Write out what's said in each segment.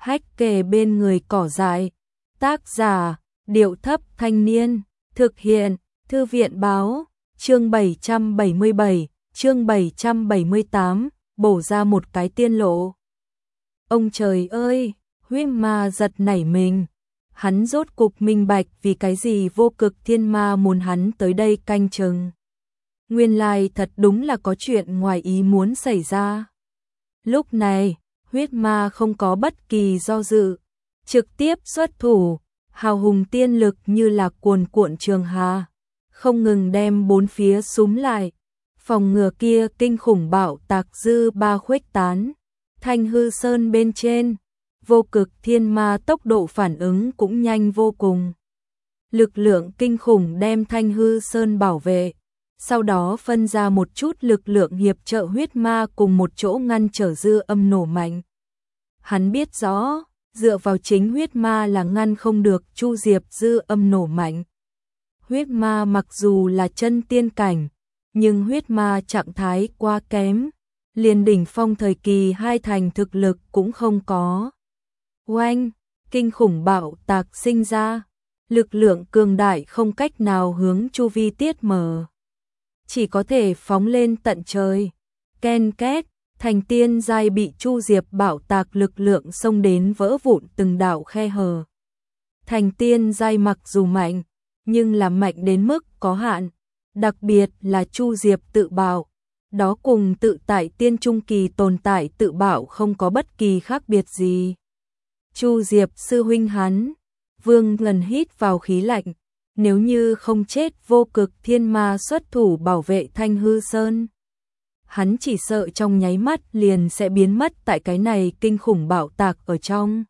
hách kề bên người cỏ dại. Tác giả, Điệu Thấp Thanh Niên, thực hiện, Thư viện Báo, chương 777, chương 778, bổ ra một cái tiên lộ. Ông trời ơi, huyết ma giật nảy mình. Hắn rốt cục minh bạch vì cái gì Vô Cực Thiên Ma muốn hắn tới đây canh chừng. Nguyên lai thật đúng là có chuyện ngoài ý muốn xảy ra. Lúc này, huyết ma không có bất kỳ do dự, trực tiếp xuất thủ, hào hùng tiên lực như là cuồn cuộn trường hà, không ngừng đem bốn phía súm lại, phòng ngừa kia kinh khủng bạo tạc dư ba khuếch tán. Thanh hư sơn bên trên, Vô Cực Thiên Ma tốc độ phản ứng cũng nhanh vô cùng. Lực lượng kinh khủng đem Thanh hư sơn bảo vệ, sau đó phân ra một chút lực lượng hiệp trợ huyết ma cùng một chỗ ngăn trở dư âm nổ mạnh. Hắn biết rõ, dựa vào chính huyết ma là ngăn không được Chu Diệp dư âm nổ mạnh. Huyết ma mặc dù là chân tiên cảnh, nhưng huyết ma trạng thái quá kém, liền đỉnh phong thời kỳ hai thành thực lực cũng không có. Oanh, kinh khủng bạo tạc sinh ra, lực lượng cường đại không cách nào hướng chu vi tiết mở, chỉ có thể phóng lên tận trời. Ken két, thành tiên giai bị Chu Diệp bạo tạc lực lượng xông đến vỡ vụn từng đạo khe hở. Thành tiên giai mặc dù mạnh, nhưng là mạnh đến mức có hạn, đặc biệt là Chu Diệp tự bạo, đó cùng tự tại tiên trung kỳ tồn tại tự bạo không có bất kỳ khác biệt gì. Chu Diệp sư huynh hắn, Vương lần hít vào khí lạnh, nếu như không chết Vô Cực Thiên Ma xuất thủ bảo vệ Thanh hư sơn, hắn chỉ sợ trong nháy mắt liền sẽ biến mất tại cái này kinh khủng bạo tạc ở trong.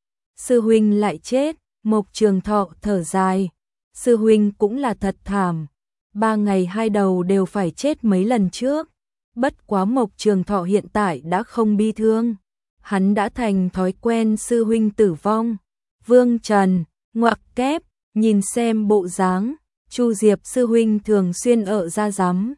Sư huynh lại chết, Mộc Trường Thọ thở dài, sư huynh cũng là thật thảm, 3 ngày 2 đầu đều phải chết mấy lần trước. Bất quá Mộc Trường Thọ hiện tại đã không bi thương, hắn đã thành thói quen sư huynh tử vong. Vương Trần, ngoặc kép, nhìn xem bộ dáng, Chu Diệp sư huynh thường xuyên ở ra rắm.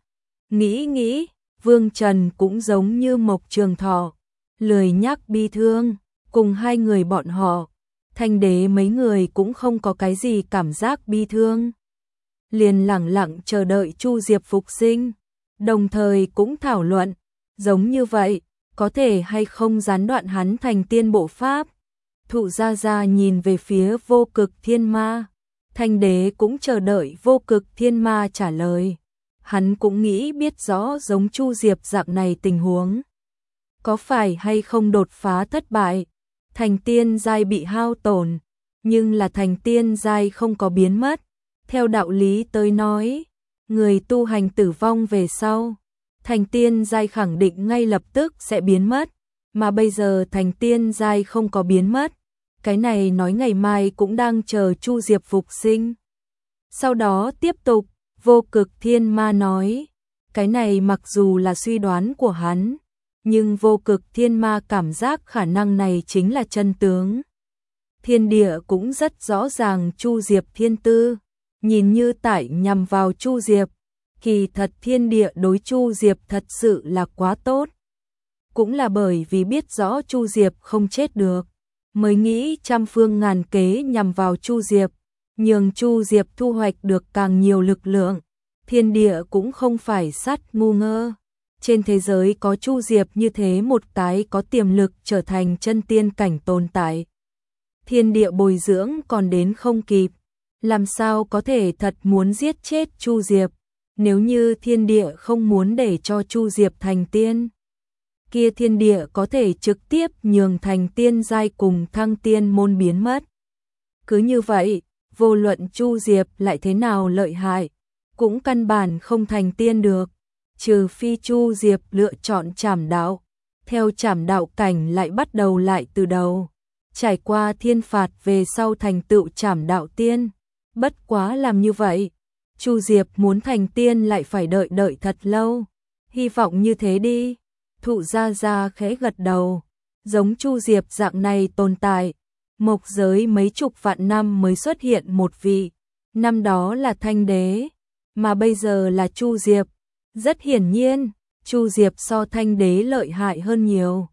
Nghĩ, Vương Trần cũng giống như Mộc Trường Thọ, lười nhắc bi thương, cùng hai người bọn họ, Thanh Đế mấy người cũng không có cái gì cảm giác bi thương. Liền lẳng lặng chờ đợi Chu Diệp phục sinh, đồng thời cũng thảo luận, giống như vậy, có thể hay không gián đoạn hắn thành tiên bộ pháp. Thụ Gia Gia nhìn về phía Vô Cực Thiên Ma, Thanh Đế cũng chờ đợi Vô Cực Thiên Ma trả lời. Hắn cũng nghĩ biết rõ giống Chu Diệp dạng này tình huống, có phải hay không đột phá thất bại, thành tiên giai bị hao tổn, nhưng là thành tiên giai không có biến mất. Theo đạo lý tới nói, người tu hành tử vong về sau, thành tiên giai khẳng định ngay lập tức sẽ biến mất, mà bây giờ thành tiên giai không có biến mất, cái này nói ngày mai cũng đang chờ Chu Diệp phục sinh. Sau đó tiếp tục, Vô Cực Thiên Ma nói, cái này mặc dù là suy đoán của hắn, nhưng Vô Cực Thiên Ma cảm giác khả năng này chính là chân tướng. Thiên địa cũng rất rõ ràng Chu Diệp thiên tư, nhìn như tại nhằm vào Chu Diệp, kỳ thật thiên địa đối Chu Diệp thật sự là quá tốt. Cũng là bởi vì biết rõ Chu Diệp không chết được, mới nghĩ trăm phương ngàn kế nhằm vào Chu Diệp, nhường Chu Diệp thu hoạch được càng nhiều lực lượng. Thiên địa cũng không phải sắt ngu ngơ, trên thế giới có Chu Diệp như thế một cái có tiềm lực trở thành chân tiên cảnh tồn tại. Thiên địa bồi dưỡng còn đến không kịp, làm sao có thể thật muốn giết chết Chu Diệp. Nếu như thiên địa không muốn để cho Chu Diệp thành tiên, kia thiên địa có thể trực tiếp nhường thành tiên giai cùng thăng tiên môn biến mất. Cứ như vậy, vô luận Chu Diệp lại thế nào lợi hại, cũng căn bản không thành tiên được, trừ phi Chu Diệp lựa chọn trảm đạo, theo trảm đạo cảnh lại bắt đầu lại từ đầu, trải qua thiên phạt về sau thành tựu trảm đạo tiên. Bất quá làm như vậy, Chu Diệp muốn thành tiên lại phải đợi thật lâu, hy vọng như thế đi. Thụ Gia Gia khẽ gật đầu, giống Chu Diệp dạng này tồn tại, mộc giới mấy chục vạn năm mới xuất hiện một vị, năm đó là Thanh Đế, mà bây giờ là Chu Diệp. Rất hiển nhiên, Chu Diệp so Thanh Đế lợi hại hơn nhiều.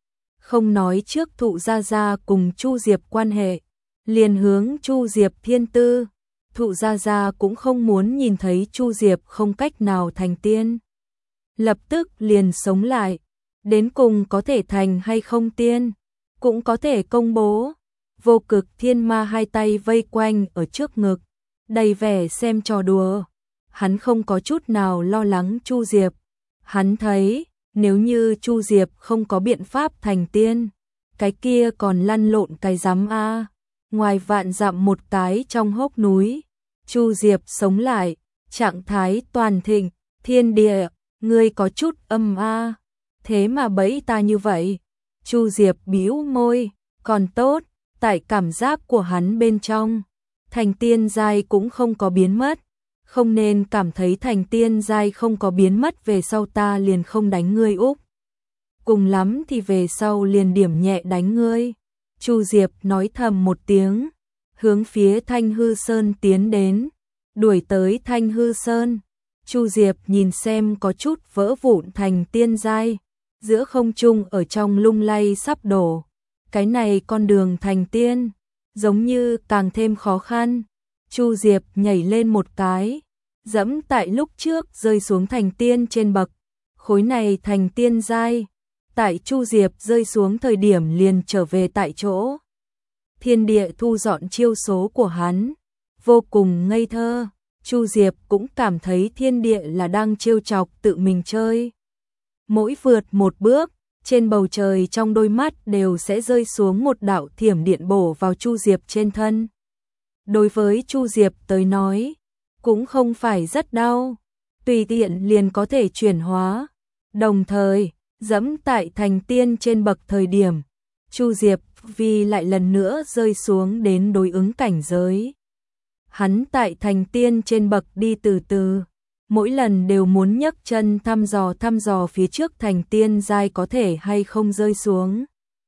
không nói trước Thụ Gia Gia cùng Chu Diệp quan hệ, liền hướng Chu Diệp thiên tư. Thụ Gia Gia cũng không muốn nhìn thấy Chu Diệp không cách nào thành tiên. Lập tức liền sống lại, đến cùng có thể thành hay không tiên, cũng có thể công bố. Vô Cực Thiên Ma hai tay vây quanh ở trước ngực, đầy vẻ xem trò đùa. Hắn không có chút nào lo lắng Chu Diệp. Hắn thấy, nếu như Chu Diệp không có biện pháp thành tiên, cái kia còn lăn lộn cái rắm a. Ngoài vạn dặm một cái trong hốc núi, Chu Diệp sống lại, trạng thái toàn thịnh, thiên địa, ngươi có chút âm a. Thế mà bẫy ta như vậy. Chu Diệp bĩu môi, còn tốt, tại cảm giác của hắn bên trong, thành tiên giai cũng không có biến mất. Không nên cảm thấy thành tiên giai không có biến mất về sau ta liền không đánh ngươi úc. Cùng lắm thì về sau liền điểm nhẹ đánh ngươi. Chu Diệp nói thầm một tiếng, hướng phía Thanh Hư Sơn tiến đến, đuổi tới Thanh Hư Sơn. Chu Diệp nhìn xem có chút vỡ vụn thành tiên giai, giữa không trung ở trong lung lay sắp đổ. Cái này con đường thành tiên, giống như càng thêm khó khăn. Chu Diệp nhảy lên một cái, dẫm tại lúc trước rơi xuống thành tiên trên bậc. Khối này thành tiên giai, tại Chu Diệp rơi xuống thời điểm liền trở về tại chỗ. Thiên địa thu dọn chiêu số của hắn, vô cùng ngây thơ. Chu Diệp cũng cảm thấy thiên địa là đang trêu chọc tự mình chơi. Mỗi vượt một bước, trên bầu trời trong đôi mắt đều sẽ rơi xuống một đạo thiểm điện bổ vào Chu Diệp trên thân. Đối với Chu Diệp tới nói, cũng không phải rất đau, tùy tiện liền có thể chuyển hóa. Đồng thời, dẫm tại thành tiên trên bậc thời điểm, Chu Diệp vì lại lần nữa rơi xuống đến đối ứng cảnh giới. Hắn tại thành tiên trên bậc đi từ từ, mỗi lần đều muốn nhấc chân thăm dò phía trước thành tiên giai có thể hay không rơi xuống.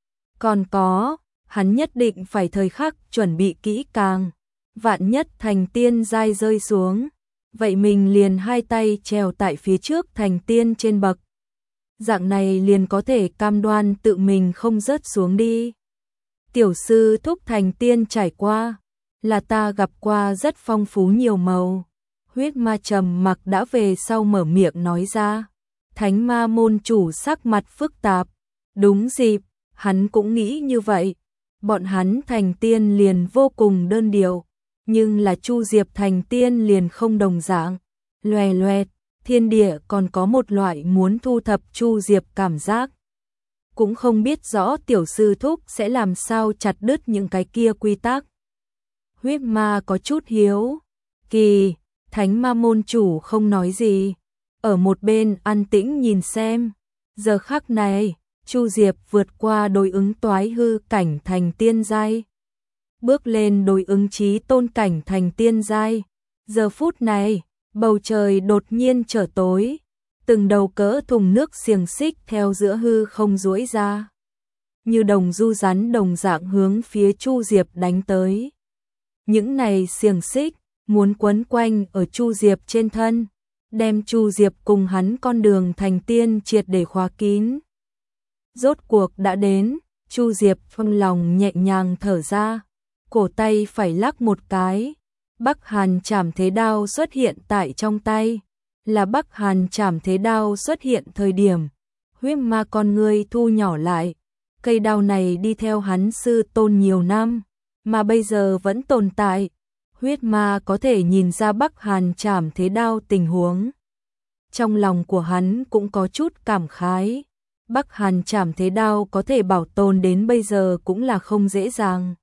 Còn có, hắn nhất định phải thời khắc chuẩn bị kỹ càng, vạn nhất thành tiên giai rơi xuống, vậy mình liền hai tay trèo tại phía trước thành tiên trên bậc. Dạng này liền có thể cam đoan tự mình không rớt xuống đi. Tiểu sư thúc thành tiên trải qua, là ta gặp qua rất phong phú nhiều màu. Huyết Ma trầm mặc đã về sau mở miệng nói ra. Thánh Ma môn chủ sắc mặt phức tạp. Đúng dịp, hắn cũng nghĩ như vậy. Bọn hắn thành tiên liền vô cùng đơn điệu, nhưng là Chu Diệp thành tiên liền không đồng dạng. Loè loẹt, thiên địa còn có một loại muốn thu thập Chu Diệp cảm giác. Cũng không biết rõ tiểu sư thúc sẽ làm sao chặt đứt những cái kia quy tắc. Huyết Ma có chút hiếu kỳ. Thánh Ma môn chủ không nói gì, ở một bên an tĩnh nhìn xem. Giờ khắc này, Chu Diệp vượt qua đối ứng toái hư cảnh thành tiên giai, bước lên đối ứng chí tôn cảnh thành tiên giai. Giờ phút này, bầu trời đột nhiên trở tối, từng đầu cỡ thùng nước xiềng xích theo giữa hư không duỗi ra, như đồng du rắn đồng dạng hướng phía Chu Diệp đánh tới. Những này xiềng xích muốn quấn quanh ở Chu Diệp trên thân, đem Chu Diệp cùng hắn con đường thành tiên triệt để khóa kín. Rốt cuộc đã đến, Chu Diệp trong lòng nhẹ nhàng thở ra, cổ tay phải lắc một cái, Bắc Hàn Trảm Thế Đao xuất hiện tại trong tay. Là Bắc Hàn Trảm Thế Đao xuất hiện thời điểm, Huyết Ma con ngươi thu nhỏ lại. Cây đao này đi theo hắn sư tôn nhiều năm, mà bây giờ vẫn tồn tại. Huyết Ma có thể nhìn ra Bắc Hàn Trảm Thế Đao tình huống. Trong lòng của hắn cũng có chút cảm khái. Bắc Hàn Trảm Thế Đao có thể bảo tồn đến bây giờ cũng là không dễ dàng.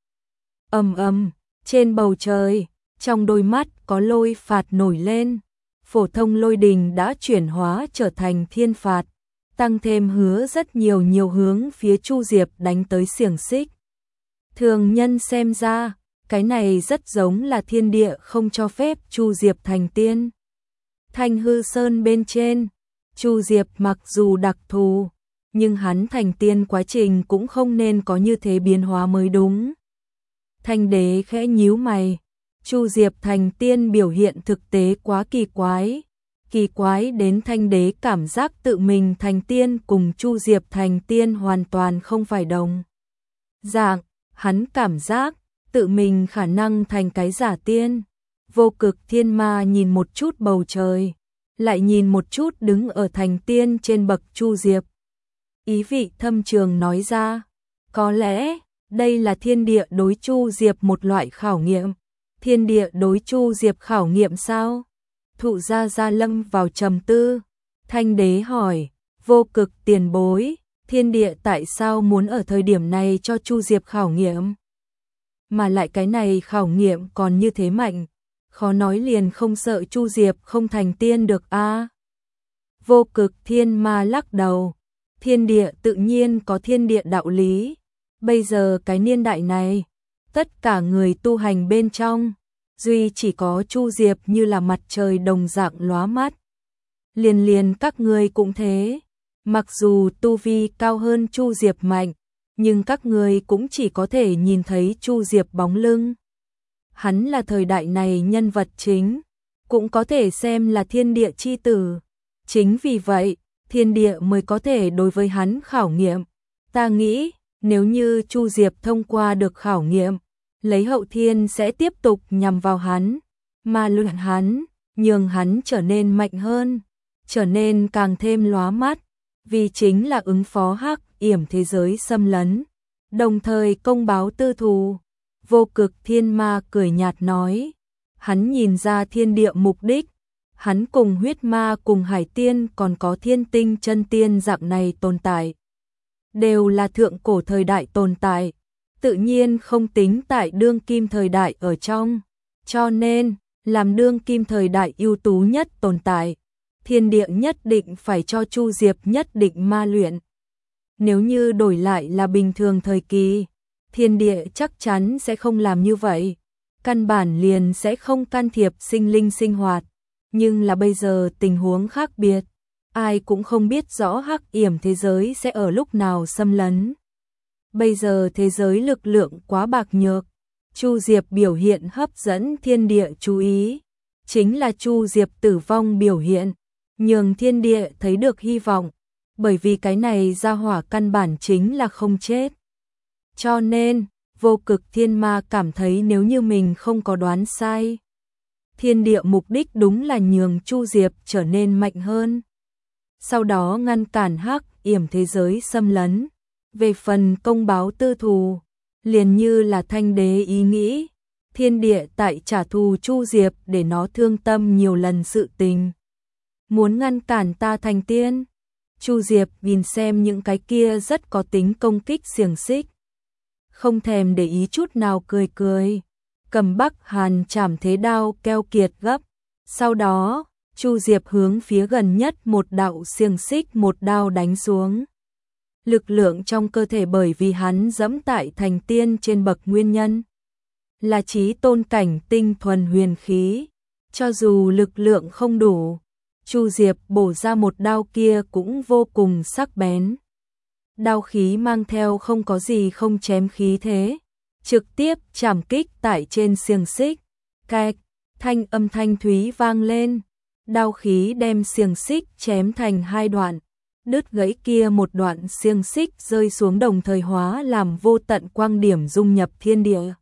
Ầm ầm, trên bầu trời, trong đôi mắt có lôi phạt nổi lên. Phổ thông lôi đình đã chuyển hóa trở thành thiên phạt, tăng thêm hứa rất nhiều hướng phía Chu Diệp đánh tới xiềng xích. Thường nhân xem ra, cái này rất giống là thiên địa không cho phép Chu Diệp thành tiên. Thanh Hư Sơn bên trên, Chu Diệp mặc dù đặc thù, nhưng hắn thành tiên quá trình cũng không nên có như thế biến hóa mới đúng. Thanh đế khẽ nhíu mày, Chu Diệp thành tiên biểu hiện thực tế quá kỳ quái, Kỳ quái đến Thanh Đế cảm giác tự mình thành tiên cùng Chu Diệp thành tiên hoàn toàn không phải đồng dạng, hắn cảm giác tự mình khả năng thành cái giả tiên. Vô Cực Thiên Ma nhìn một chút bầu trời, lại nhìn một chút đứng ở thành tiên trên bậc Chu Diệp. Ý vị thâm trường nói ra, có lẽ đây là thiên địa đối Chu Diệp một loại khảo nghiệm. Thiên địa đối Chu Diệp khảo nghiệm sao? Thụ Gia Gia lâm vào trầm tư. Thanh Đế hỏi, Vô Cực tiền bối, thiên địa tại sao muốn ở thời điểm này cho Chu Diệp khảo nghiệm? Mà lại cái này khảo nghiệm còn như thế mạnh, khó nói liền không sợ Chu Diệp không thành tiên được a. Vô Cực Thiên Ma lắc đầu, thiên địa tự nhiên có thiên địa đạo lý. Bây giờ cái niên đại này, tất cả người tu hành bên trong, duy chỉ có Chu Diệp như là mặt trời đồng dạng lóa mắt. Liền các ngươi cũng thế, mặc dù tu vi cao hơn Chu Diệp mạnh, nhưng các ngươi cũng chỉ có thể nhìn thấy Chu Diệp bóng lưng. Hắn là thời đại này nhân vật chính, cũng có thể xem là thiên địa chi tử. Chính vì vậy, thiên địa mới có thể đối với hắn khảo nghiệm. Ta nghĩ, nếu như Chu Diệp thông qua được khảo nghiệm, lấy hậu thiên sẽ tiếp tục nhằm vào hắn, mà luyện hắn, nhường hắn trở nên mạnh hơn, trở nên càng thêm lóa mắt, vì chính là ứng phó hắc yểm thế giới xâm lấn, đồng thời công báo tư thù. Vô Cực Thiên Ma cười nhạt nói, hắn nhìn ra thiên địa mục đích, hắn cùng huyết ma cùng hải tiên còn có thiên tinh chân tiên dạng này tồn tại, đều là thượng cổ thời đại tồn tại, tự nhiên không tính tại đương kim thời đại ở trong, cho nên, làm đương kim thời đại ưu tú nhất tồn tại, thiên địa nhất định phải cho Chu Diệp nhất định ma luyện. Nếu như đổi lại là bình thường thời kỳ, thiên địa chắc chắn sẽ không làm như vậy, căn bản liền sẽ không can thiệp sinh linh sinh hoạt, nhưng là bây giờ tình huống khác biệt, ai cũng không biết rõ hắc yểm thế giới sẽ ở lúc nào xâm lấn. Bây giờ thế giới lực lượng quá bạc nhược, Chu Diệp biểu hiện hấp dẫn thiên địa chú ý, chính là Chu Diệp tử vong biểu hiện, nhường thiên địa thấy được hy vọng, bởi vì cái này ra hỏa căn bản chính là không chết. Cho nên, Vô Cực Thiên Ma cảm thấy nếu như mình không có đoán sai, thiên địa mục đích đúng là nhường Chu Diệp trở nên mạnh hơn, sau đó ngăn cản hắc yểm thế giới xâm lấn. Về phần công báo tư thù, liền như là Thanh Đế ý nghĩ, thiên địa tại trả thù Chu Diệp để nó thương tâm nhiều lần sự tình. Muốn ngăn cản ta thành tiên. Chu Diệp nhìn xem những cái kia rất có tính công kích xiềng xích, không thèm để ý chút nào, cười cười, cầm Bắc Hàn Trảm Thế Đao keo kiệt gấp. Sau đó, Chu Diệp hướng phía gần nhất một đạo xiềng xích một đao đánh xuống. Lực lượng trong cơ thể bởi vì hắn dẫm tại thành tiên trên bậc nguyên nhân, là chí tôn cảnh tinh thuần huyền khí, cho dù lực lượng không đủ, Chu Diệp bổ ra một đao kia cũng vô cùng sắc bén. Đao khí mang theo không có gì không chém khí thế, trực tiếp chạm kích tại trên xiềng xích. Cạch, thanh âm thanh thúy vang lên, đao khí đem xiềng xích chém thành hai đoạn, đứt gãy kia một đoạn xiềng xích rơi xuống đồng thời hóa làm vô tận quang điểm dung nhập thiên địa.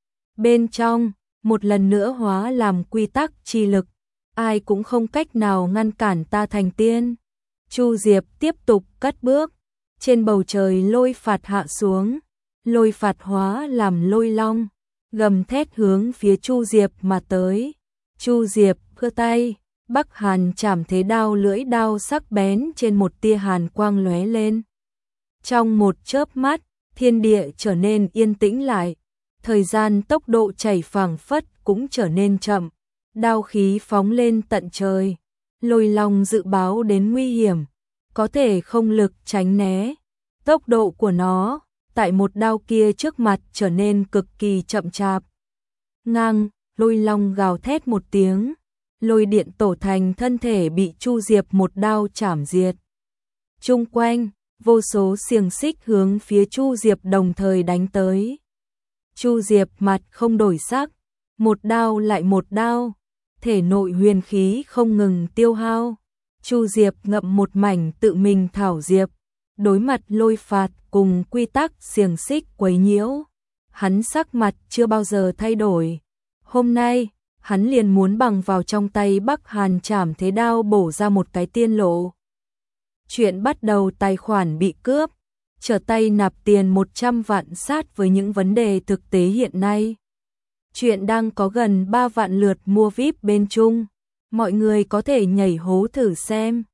Bên trong, một lần nữa hóa làm quy tắc chi lực, ai cũng không cách nào ngăn cản ta thành tiên. Chu Diệp tiếp tục cất bước, trên bầu trời lôi phạt hạ xuống, lôi phạt hóa làm lôi long, gầm thét hướng phía Chu Diệp mà tới. Chu Diệp giơ tay, Bắc Hàn Trảm Thế Đao lưỡi đao sắc bén trên một tia hàn quang lóe lên. Trong một chớp mắt, thiên địa trở nên yên tĩnh lại, thời gian tốc độ chảy phảng phất cũng trở nên chậm, đao khí phóng lên tận trời, lôi long dự báo đến nguy hiểm, có thể không lực tránh né, tốc độ của nó tại một đao kia trước mặt trở nên cực kỳ chậm chạp. Ngang, lôi long gào thét một tiếng, lôi điện tổ thành thân thể bị Chu Diệp một đao chảm diệt. Chung quanh, vô số xiềng xích hướng phía Chu Diệp đồng thời đánh tới. Chu Diệp mặt không đổi sắc, một đao lại một đao, thể nội huyền khí không ngừng tiêu hao. Chu Diệp ngậm một mảnh tự mình thảo diệp, đối mặt lôi phạt cùng quy tắc xiềng xích quấy nhiễu, hắn sắc mặt chưa bao giờ thay đổi. Hôm nay, hắn liền muốn bằng vào trong tay Bắc Hàn Trảm Thế Đao bổ ra một cái tiên lộ. Chuyện bắt đầu tài khoản bị cướp, trở tay nạp tiền 100 vạn sát với những vấn đề thực tế hiện nay. Chuyện đang có gần 3 vạn lượt mua VIP bên Trung, mọi người có thể nhảy hố thử xem.